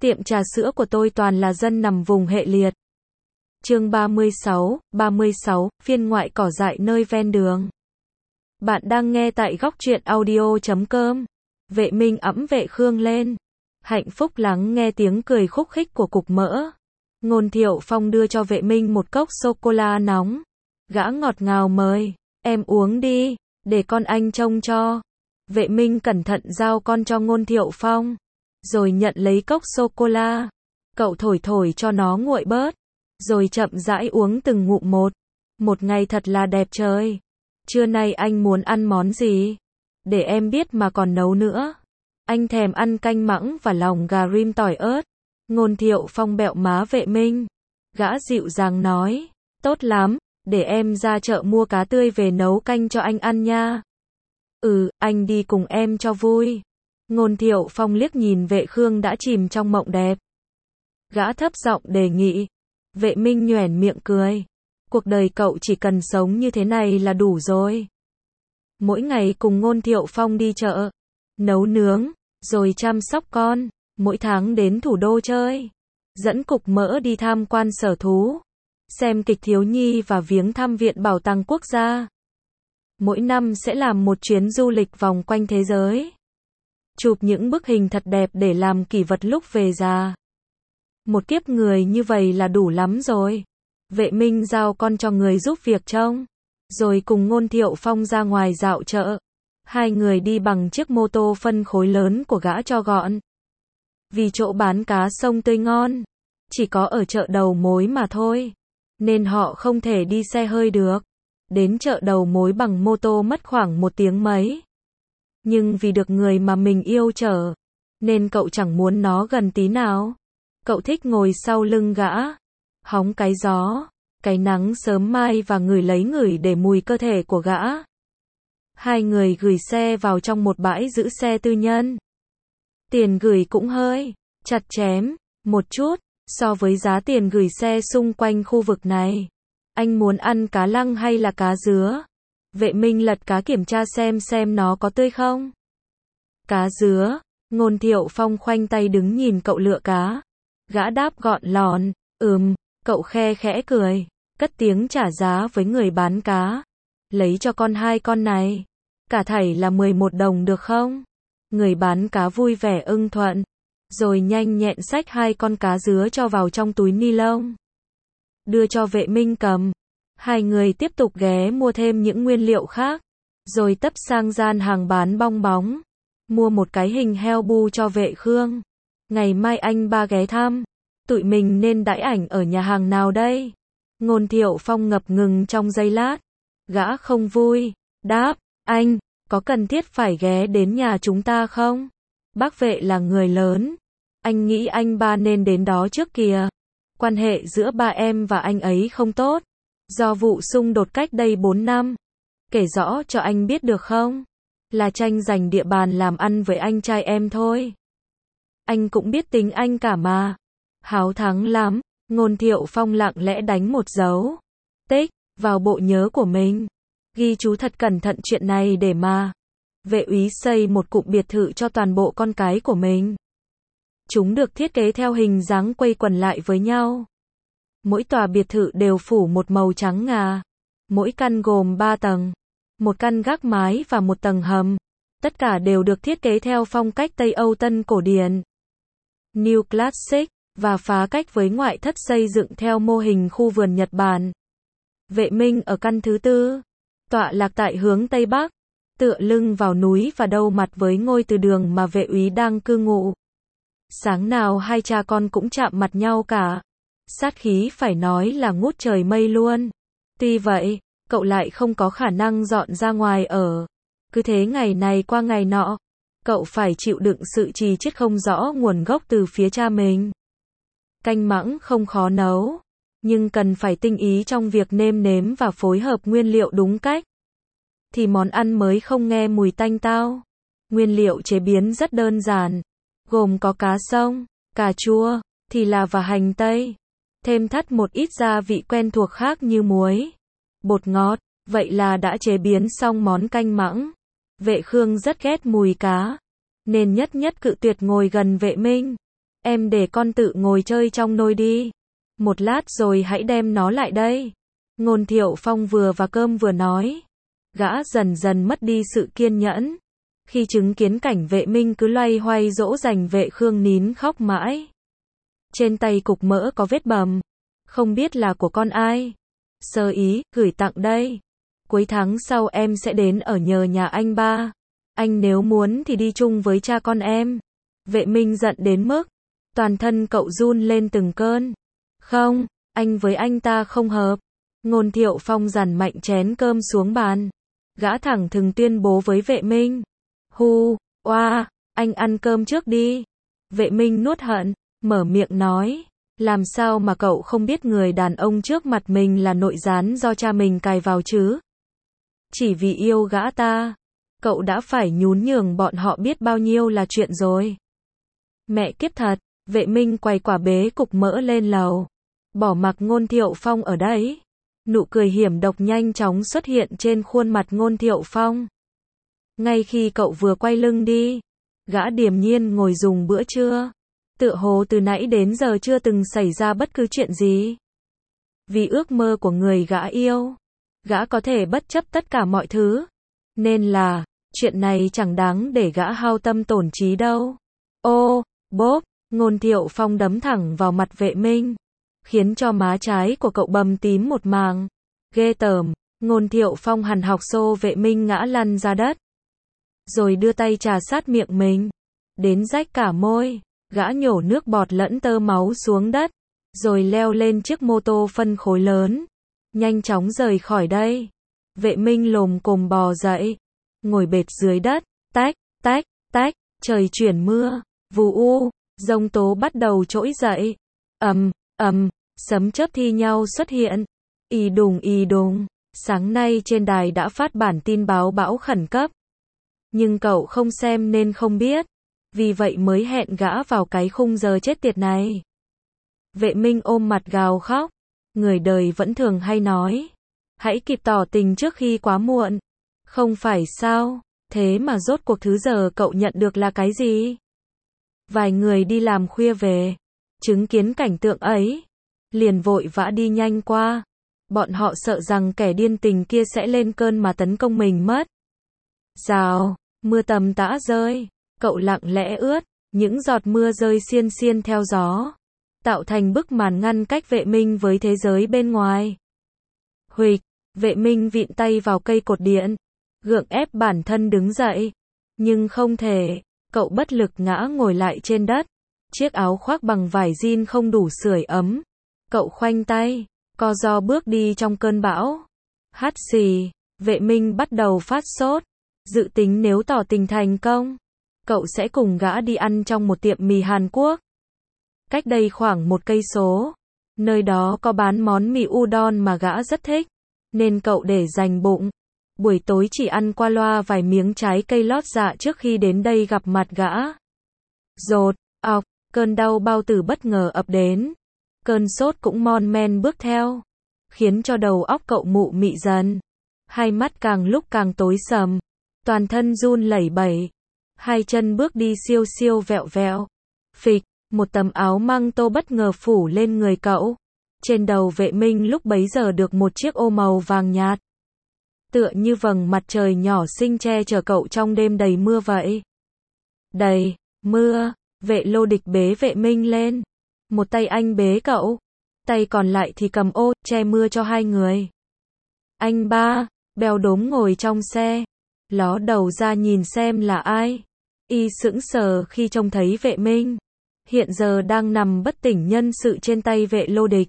Tiệm trà sữa của tôi toàn là dân nằm vùng hệ liệt. Chương 36, phiên ngoại cỏ dại nơi ven đường. Bạn đang nghe tại góc truyện audio.com. Vệ Minh ẵm Vệ Khương lên. Hạnh phúc lắng nghe tiếng cười khúc khích của cục mỡ. Ngôn Thiệu Phong đưa cho Vệ Minh một cốc sô-cô-la nóng. Gã ngọt ngào mời, em uống đi, để con anh trông cho. Vệ Minh cẩn thận giao con cho Ngôn Thiệu Phong, rồi nhận lấy cốc sô-cô-la. Cậu thổi thổi cho nó nguội bớt, rồi chậm rãi uống từng ngụm một. Một ngày thật là đẹp trời. Trưa nay anh muốn ăn món gì? Để em biết mà còn nấu nữa. Anh thèm ăn canh mãng và lòng gà rim tỏi ớt. Ngôn Thiệu Phong bẹo má Vệ Minh. Gã dịu dàng nói, tốt lắm, để em ra chợ mua cá tươi về nấu canh cho anh ăn nha. Anh đi cùng em cho vui. Ngôn Thiệu Phong liếc nhìn Vệ Khương đã chìm trong mộng đẹp. Gã thấp giọng đề nghị. Vệ Minh nhoẻn miệng cười. Cuộc đời cậu chỉ cần sống như thế này là đủ rồi. Mỗi ngày cùng Ngôn Thiệu Phong đi chợ, nấu nướng, rồi chăm sóc con. Mỗi tháng đến thủ đô chơi, dẫn cục mỡ đi tham quan sở thú, xem kịch thiếu nhi và viếng thăm viện bảo tàng quốc gia. Mỗi năm sẽ làm một chuyến du lịch vòng quanh thế giới, chụp những bức hình thật đẹp để làm kỷ vật lúc về già. Một kiếp người như vậy là đủ lắm rồi. Vệ Minh giao con cho người giúp việc trông, rồi cùng Ngôn Thiệu Phong ra ngoài dạo chợ. Hai người đi bằng chiếc mô tô phân khối lớn của gã cho gọn. Vì chỗ bán cá sông tươi ngon chỉ có ở chợ đầu mối mà thôi, nên họ không thể đi xe hơi được. Đến chợ đầu mối bằng mô tô mất khoảng 1 tiếng mấy. Nhưng vì được người mà mình yêu chở, nên cậu chẳng muốn nó gần tí nào. Cậu thích ngồi sau lưng gã, hóng cái gió, cái nắng sớm mai và ngửi để mùi cơ thể của gã. Hai người gửi xe vào trong một bãi giữ xe tư nhân. Tiền gửi cũng hơi chặt chém một chút so với giá tiền gửi xe xung quanh khu vực này. Anh muốn ăn cá lăng hay là cá dứa? Vệ Minh lật cá kiểm tra xem nó có tươi không. Cá dứa. Ngôn Thiệu Phong khoanh tay đứng nhìn cậu lựa cá. Gã đáp gọn lọn, cậu khe khẽ cười, cất tiếng trả giá với người bán cá. Lấy cho con 2 con này, cả thảy là 11 đồng được không? Người bán cá vui vẻ ưng thuận, rồi nhanh nhẹn xách 2 con cá dứa cho vào trong túi ni lông, đưa cho Vệ Minh cầm. Hai người tiếp tục ghé mua thêm những nguyên liệu khác, rồi tấp sang gian hàng bán bong bóng, mua một cái hình heo bu cho Vệ Khương. Ngày mai anh ba ghé thăm, tụi mình nên đãi ảnh ở nhà hàng nào đây? Ngôn Thiệu Phong ngập ngừng trong giây lát. Gã không vui, đáp, anh, có cần thiết phải ghé đến nhà chúng ta không? Bác Vệ là người lớn, anh nghĩ anh ba nên đến đó trước kìa. Quan hệ giữa ba em và anh ấy không tốt, do vụ xung đột cách đây 4 năm. Kể rõ cho anh biết được không? Là tranh giành địa bàn làm ăn với anh trai em thôi. Anh cũng biết tính anh cả mà. Háo thắng lắm. Ngôn Thiệu Phong lặng lẽ đánh một dấu tích vào bộ nhớ của mình. Ghi chú thật cẩn thận chuyện này để mà Vệ úy xây một cụm biệt thự cho toàn bộ con cái của mình. Chúng được thiết kế theo hình dáng quây quần lại với nhau. Mỗi tòa biệt thự đều phủ một màu trắng ngà. Mỗi căn gồm 3 tầng, một căn gác mái và một tầng hầm. Tất cả đều được thiết kế theo phong cách Tây Âu Tân cổ điển, New Classic, và phá cách với ngoại thất xây dựng theo mô hình khu vườn Nhật Bản. Vệ Minh ở căn thứ 4, tọa lạc tại hướng Tây Bắc, tựa lưng vào núi và đâu mặt với ngôi từ đường mà Vệ úy đang cư ngụ. Sáng nào hai cha con cũng chạm mặt nhau cả. Sát khí phải nói là ngút trời mây luôn. Tuy vậy, cậu lại không có khả năng dọn ra ngoài ở. Cứ thế ngày này qua ngày nọ, cậu phải chịu đựng sự trì chiết không rõ nguồn gốc từ phía cha mình. Canh mãng không khó nấu, nhưng cần phải tinh ý trong việc nêm nếm và phối hợp nguyên liệu đúng cách, thì món ăn mới không nghe mùi tanh tao. Nguyên liệu chế biến rất đơn giản, gồm có cá sông, cà chua, thì là và hành tây. Thêm thắt một ít gia vị quen thuộc khác như muối, bột ngọt. Vậy là đã chế biến xong món canh mãng. Vệ Khương rất ghét mùi cá, nên nhất cự tuyệt ngồi gần Vệ Minh. Em để con tự ngồi chơi trong nôi đi. Một lát rồi hãy đem nó lại đây. Ngôn Thiệu Phong vừa và cơm vừa nói. Gã dần dần mất đi sự kiên nhẫn. Khi chứng kiến cảnh Vệ Minh cứ loay hoay dỗ dành Vệ Khương nín khóc mãi. Trên tay cục mỡ có vết bầm. Không biết là của con ai. Sơ ý, gửi tặng đây. Cuối tháng sau em sẽ đến ở nhờ nhà anh ba. Anh nếu muốn thì đi chung với cha con em. Vệ Minh giận đến mức toàn thân cậu run lên từng cơn. Không, anh với anh ta không hợp. Ngôn Thiệu Phong dằn mạnh chén cơm xuống bàn. Gã thẳng thừng tuyên bố với Vệ Minh. Hu, oa, anh ăn cơm trước đi. Vệ Minh nuốt hận, mở miệng nói. Làm sao mà cậu không biết người đàn ông trước mặt mình là nội gián do cha mình cài vào chứ? Chỉ vì yêu gã ta, cậu đã phải nhún nhường bọn họ biết bao nhiêu là chuyện rồi. Mẹ kiếp thật, Vệ Minh quay quả bế cục mỡ lên lầu. Bỏ mặc Ngôn Thiệu Phong ở đấy. Nụ cười hiểm độc nhanh chóng xuất hiện trên khuôn mặt Ngôn Thiệu Phong. Ngay khi cậu vừa quay lưng đi, gã điềm nhiên ngồi dùng bữa trưa. Tựa hồ từ nãy đến giờ chưa từng xảy ra bất cứ chuyện gì. Vì ước mơ của người gã yêu, gã có thể bất chấp tất cả mọi thứ. Nên là, chuyện này chẳng đáng để gã hao tâm tổn trí đâu. Ô, bốp, Ngôn Thiệu Phong đấm thẳng vào mặt Vệ Minh, khiến cho má trái của cậu bầm tím một màng. Ghê tởm, Ngôn Thiệu Phong hằn học xô Vệ Minh ngã lăn ra đất. Rồi đưa tay trà sát miệng mình, đến rách cả môi. Gã nhổ nước bọt lẫn tơ máu xuống đất, rồi leo lên chiếc mô tô phân khối lớn, nhanh chóng rời khỏi đây. Vệ Minh lồm cồm bò dậy, ngồi bệt dưới đất, tách, tách, tách, trời chuyển mưa, vù u, giông tố bắt đầu trỗi dậy. Sấm chớp thi nhau xuất hiện. Ì đùng, sáng nay trên đài đã phát bản tin báo bão khẩn cấp. Nhưng cậu không xem nên không biết. Vì vậy mới hẹn gã vào cái khung giờ chết tiệt này. Vệ Minh ôm mặt gào khóc. Người đời vẫn thường hay nói, hãy kịp tỏ tình trước khi quá muộn. Không phải sao, thế mà rốt cuộc thứ giờ cậu nhận được là cái gì? Vài người đi làm khuya về, chứng kiến cảnh tượng ấy, liền vội vã đi nhanh qua. Bọn họ sợ rằng kẻ điên tình kia sẽ lên cơn mà tấn công mình mất. Rào, mưa tầm tã rơi. Cậu lặng lẽ ướt, những giọt mưa rơi xiên xiên theo gió, tạo thành bức màn ngăn cách Vệ Minh với thế giới bên ngoài. Huỵch, Vệ Minh vịn tay vào cây cột điện, gượng ép bản thân đứng dậy, nhưng không thể, cậu bất lực ngã ngồi lại trên đất. Chiếc áo khoác bằng vải jean không đủ sưởi ấm. Cậu khoanh tay, co ro bước đi trong cơn bão. Hắt xì, Vệ Minh bắt đầu phát sốt, dự tính nếu tỏ tình thành công, cậu sẽ cùng gã đi ăn trong một tiệm mì Hàn Quốc. Cách đây khoảng 1 cây số, nơi đó có bán món mì udon mà gã rất thích, nên cậu để dành bụng. Buổi tối chỉ ăn qua loa vài miếng trái cây lót dạ trước khi đến đây gặp mặt gã. Rột, ọc, cơn đau bao tử bất ngờ ập đến. Cơn sốt cũng mon men bước theo, khiến cho đầu óc cậu mụ mị dần. Hai mắt càng lúc càng tối sầm, toàn thân run lẩy bẩy. Hai chân bước đi siêu siêu vẹo vẹo. Phịch, một tấm áo măng tô bất ngờ phủ lên người cậu. Trên đầu Vệ Minh lúc bấy giờ được một chiếc ô màu vàng nhạt. Tựa như vầng mặt trời nhỏ xinh che chở cậu trong đêm đầy mưa vậy. Đầy mưa, Vệ Lô Địch bế Vệ Minh lên. Một tay anh bế cậu, tay còn lại thì cầm ô, che mưa cho hai người. Anh ba, Bèo Đốm ngồi trong xe, ló đầu ra nhìn xem là ai. Y sững sờ khi trông thấy Vệ Minh, hiện giờ đang nằm bất tỉnh nhân sự trên tay Vệ Lô Địch.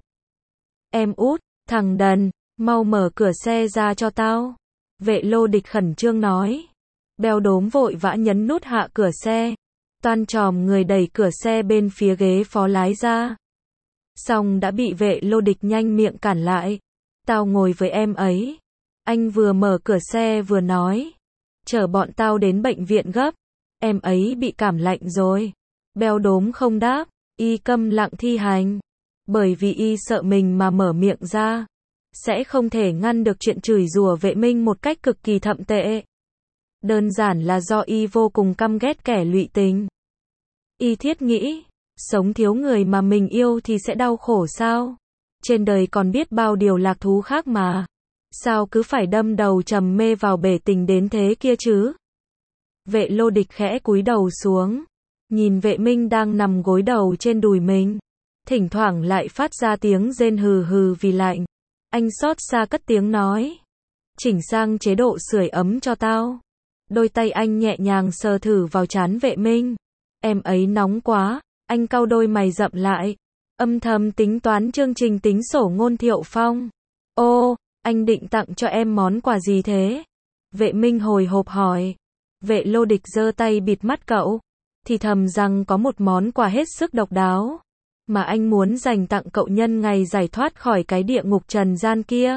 Em út, thằng đần, mau mở cửa xe ra cho tao. Vệ Lô Địch khẩn trương nói. Bèo Đốm vội vã nhấn nút hạ cửa xe, toan tròm người đẩy cửa xe bên phía ghế phó lái ra. Xong đã bị Vệ Lô Địch nhanh miệng cản lại. Tao ngồi với em ấy. Anh vừa mở cửa xe vừa nói. Chở bọn tao đến bệnh viện gấp. Em ấy bị cảm lạnh rồi. Bèo Đốm không đáp, y câm lặng thi hành. Bởi vì y sợ mình mà mở miệng ra, sẽ không thể ngăn được chuyện chửi rủa Vệ Minh một cách cực kỳ thậm tệ. Đơn giản là do y vô cùng căm ghét kẻ lụy tình. Y thiết nghĩ, Sống thiếu người mà mình yêu thì sẽ đau khổ sao? Trên đời còn biết bao điều lạc thú khác mà. Sao cứ phải đâm đầu trầm mê vào bể tình đến thế kia chứ? Vệ Lô Địch khẽ cúi đầu xuống, nhìn Vệ Minh đang nằm gối đầu trên đùi mình, thỉnh thoảng lại phát ra tiếng rên hừ hừ vì lạnh. Anh xót xa cất tiếng nói, chỉnh sang chế độ sưởi ấm cho tao. Đôi tay anh nhẹ nhàng sờ thử vào trán Vệ Minh. Em ấy nóng quá, anh cau đôi mày rậm lại, âm thầm tính toán chương trình tính sổ Ngôn Thiệu Phong. Ô, anh định tặng cho em món quà gì thế? Vệ Minh hồi hộp hỏi. Vệ Lô Địch giơ tay bịt mắt cậu, thì thầm rằng có một món quà hết sức độc đáo, mà anh muốn dành tặng cậu nhân ngày giải thoát khỏi cái địa ngục trần gian kia.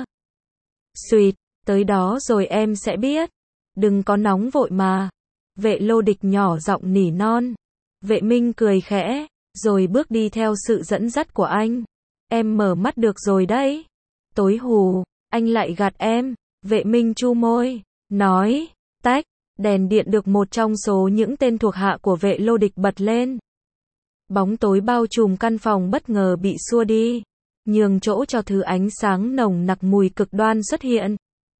Xuyệt, tới đó rồi em sẽ biết. Đừng có nóng vội mà. Vệ Lô Địch nhỏ giọng nỉ non. Vệ Minh cười khẽ, rồi bước đi theo sự dẫn dắt của anh. Em mở mắt được rồi đấy. Tối hù, anh lại gạt em. Vệ Minh chu môi, nói, tách. Đèn điện được một trong số những tên thuộc hạ của Vệ Lô Địch bật lên. Bóng tối bao trùm căn phòng bất ngờ bị xua đi, nhường chỗ cho thứ ánh sáng nồng nặc mùi cực đoan xuất hiện.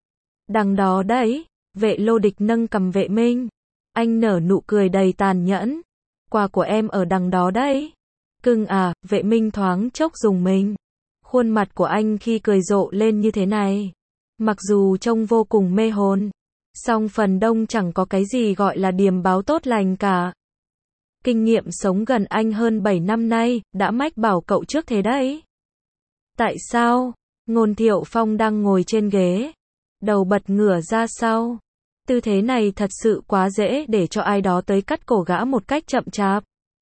Đằng đó đấy, Vệ Lô Địch nâng cằm Vệ Minh. Anh nở nụ cười đầy tàn nhẫn. Quà của em ở đằng đó đấy. Cưng à, Vệ Minh thoáng chốc rùng mình. Khuôn mặt của anh khi cười rộ lên như thế này, mặc dù trông vô cùng mê hồn, song phần đông chẳng có cái gì gọi là điềm báo tốt lành cả. Kinh nghiệm sống gần anh hơn 7 năm nay, đã mách bảo cậu trước thế đấy. Tại sao? Ngôn Thiệu Phong đang ngồi trên ghế, đầu bật ngửa ra sau. Tư thế này thật sự quá dễ để cho ai đó tới cắt cổ gã một cách chậm chạp.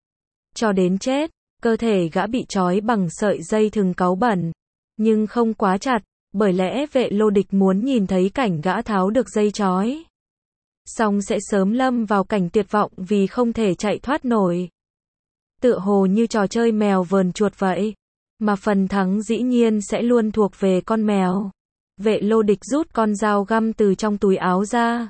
Cho đến chết, cơ thể gã bị trói bằng sợi dây thừng cáu bẩn, nhưng không quá chặt, bởi lẽ Vệ Lô Địch muốn nhìn thấy cảnh gã tháo được dây trói. Xong sẽ sớm lâm vào cảnh tuyệt vọng vì không thể chạy thoát nổi. Tựa hồ như trò chơi mèo vờn chuột vậy, mà phần thắng dĩ nhiên sẽ luôn thuộc về con mèo. Vệ Lô Địch rút con dao găm từ trong túi áo ra,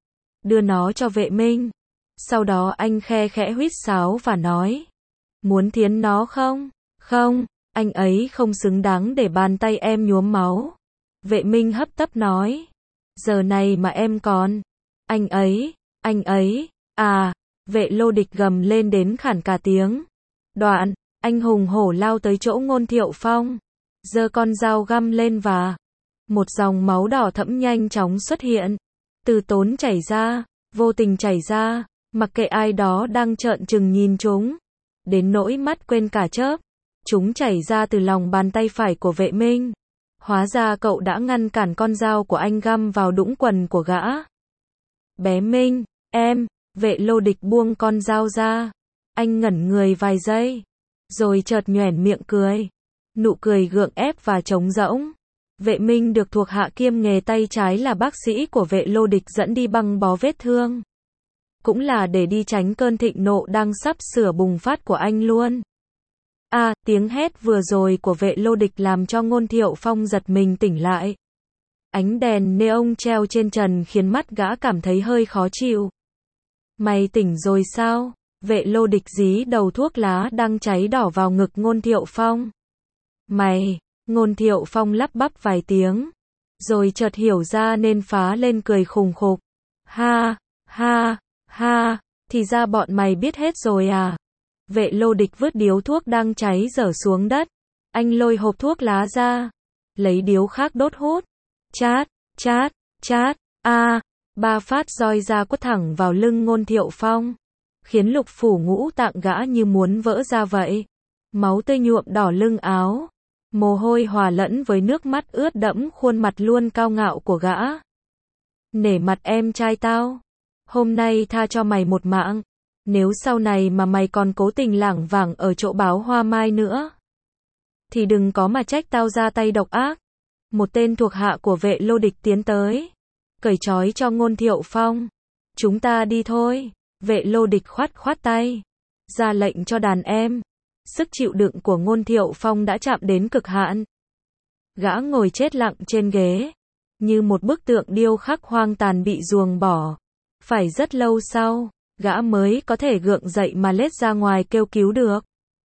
đưa nó cho Vệ Minh. Sau đó anh khe khẽ huýt sáo và nói, muốn thiến nó không? Không, anh ấy không xứng đáng để bàn tay em nhuốm máu. Vệ Minh hấp tấp nói, giờ này mà em còn. Anh ấy, à, Vệ Lô Địch gầm lên đến khản cả tiếng. Đoạn, anh hùng hổ lao tới chỗ Ngôn Thiệu Phong, giơ con dao găm lên và một dòng máu đỏ thẫm nhanh chóng xuất hiện, từ tốn chảy ra, vô tình chảy ra, mặc kệ ai đó đang trợn trừng nhìn chúng, đến nỗi mắt quên cả chớp. Chúng chảy ra từ lòng bàn tay phải của Vệ Minh. Hóa ra cậu đã ngăn cản con dao của anh găm vào đũng quần của gã. Bé Minh, em, Vệ Lô Địch buông con dao ra. Anh ngẩn người vài giây, rồi chợt nhoẻn miệng cười. Nụ cười gượng ép và trống rỗng. Vệ Minh được thuộc hạ kiêm nghề tay trái là bác sĩ của Vệ Lô Địch dẫn đi băng bó vết thương. Cũng là để đi tránh cơn thịnh nộ đang sắp sửa bùng phát của anh luôn. À, tiếng hét vừa rồi của Vệ Lô Địch làm cho Ngôn Thiệu Phong giật mình tỉnh lại. Ánh đèn neon treo trên trần khiến mắt gã cảm thấy hơi khó chịu. Mày tỉnh rồi sao? Vệ Lô Địch dí đầu thuốc lá đang cháy đỏ vào ngực Ngôn Thiệu Phong. Mày, Ngôn Thiệu Phong lắp bắp vài tiếng, rồi chợt hiểu ra nên phá lên cười khùng khục. Ha, ha, ha, thì ra bọn mày biết hết rồi à? Vệ Lô Địch vứt điếu thuốc đang cháy dở xuống đất. Anh lôi hộp thuốc lá ra, lấy điếu khác đốt hút. Chát, chát, chát, a, 3 phát roi ra quất thẳng vào lưng Ngôn Thiệu Phong, khiến lục phủ ngũ tạng gã như muốn vỡ ra vậy. Máu tươi nhuộm đỏ lưng áo, mồ hôi hòa lẫn với nước mắt ướt đẫm khuôn mặt luôn cao ngạo của gã. Nể mặt em trai tao, hôm nay tha cho mày một mạng. Nếu sau này mà mày còn cố tình lảng vảng ở chỗ Báo Hoa Mai nữa, thì đừng có mà trách tao ra tay độc ác. Một tên thuộc hạ của Vệ Lô Địch tiến tới, cởi trói cho Ngôn Thiệu Phong. Chúng ta đi thôi. Vệ Lô Địch khoát khoát tay, ra lệnh cho đàn em. Sức chịu đựng của Ngôn Thiệu Phong đã chạm đến cực hạn. Gã ngồi chết lặng trên ghế, như một bức tượng điêu khắc hoang tàn bị ruồng bỏ. Phải rất lâu sau, gã mới có thể gượng dậy mà lết ra ngoài kêu cứu được.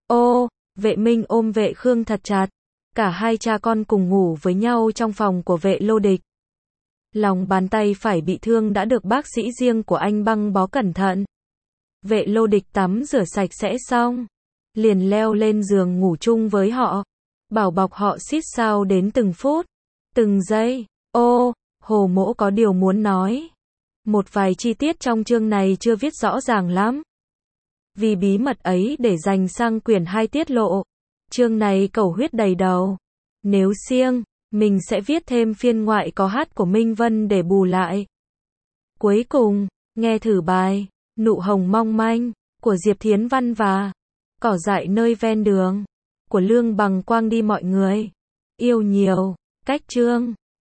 Ô, Vệ Minh ôm Vệ Khương thật chặt. Cả hai cha con cùng ngủ với nhau trong phòng của Vệ Lô Địch. Lòng bàn tay phải bị thương đã được bác sĩ riêng của anh băng bó cẩn thận. Vệ Lô Địch tắm rửa sạch sẽ xong, liền leo lên giường ngủ chung với họ. Bảo bọc họ xít sao đến từng phút, từng giây. Ô, Hồ Mỗ có điều muốn nói. Một vài chi tiết trong chương này chưa viết rõ ràng lắm. Vì bí mật ấy để dành sang quyển 2 tiết lộ. Chương này cầu huyết đầy đầu. Nếu siêng, mình sẽ viết thêm phiên ngoại có hát của Minh Vân để bù lại. Cuối cùng, nghe thử bài Nụ Hồng Mong Manh của Diệp Thiến Văn và Cỏ Dại Nơi Ven Đường của Lương Bằng Quang đi mọi người. Yêu nhiều. Cách chương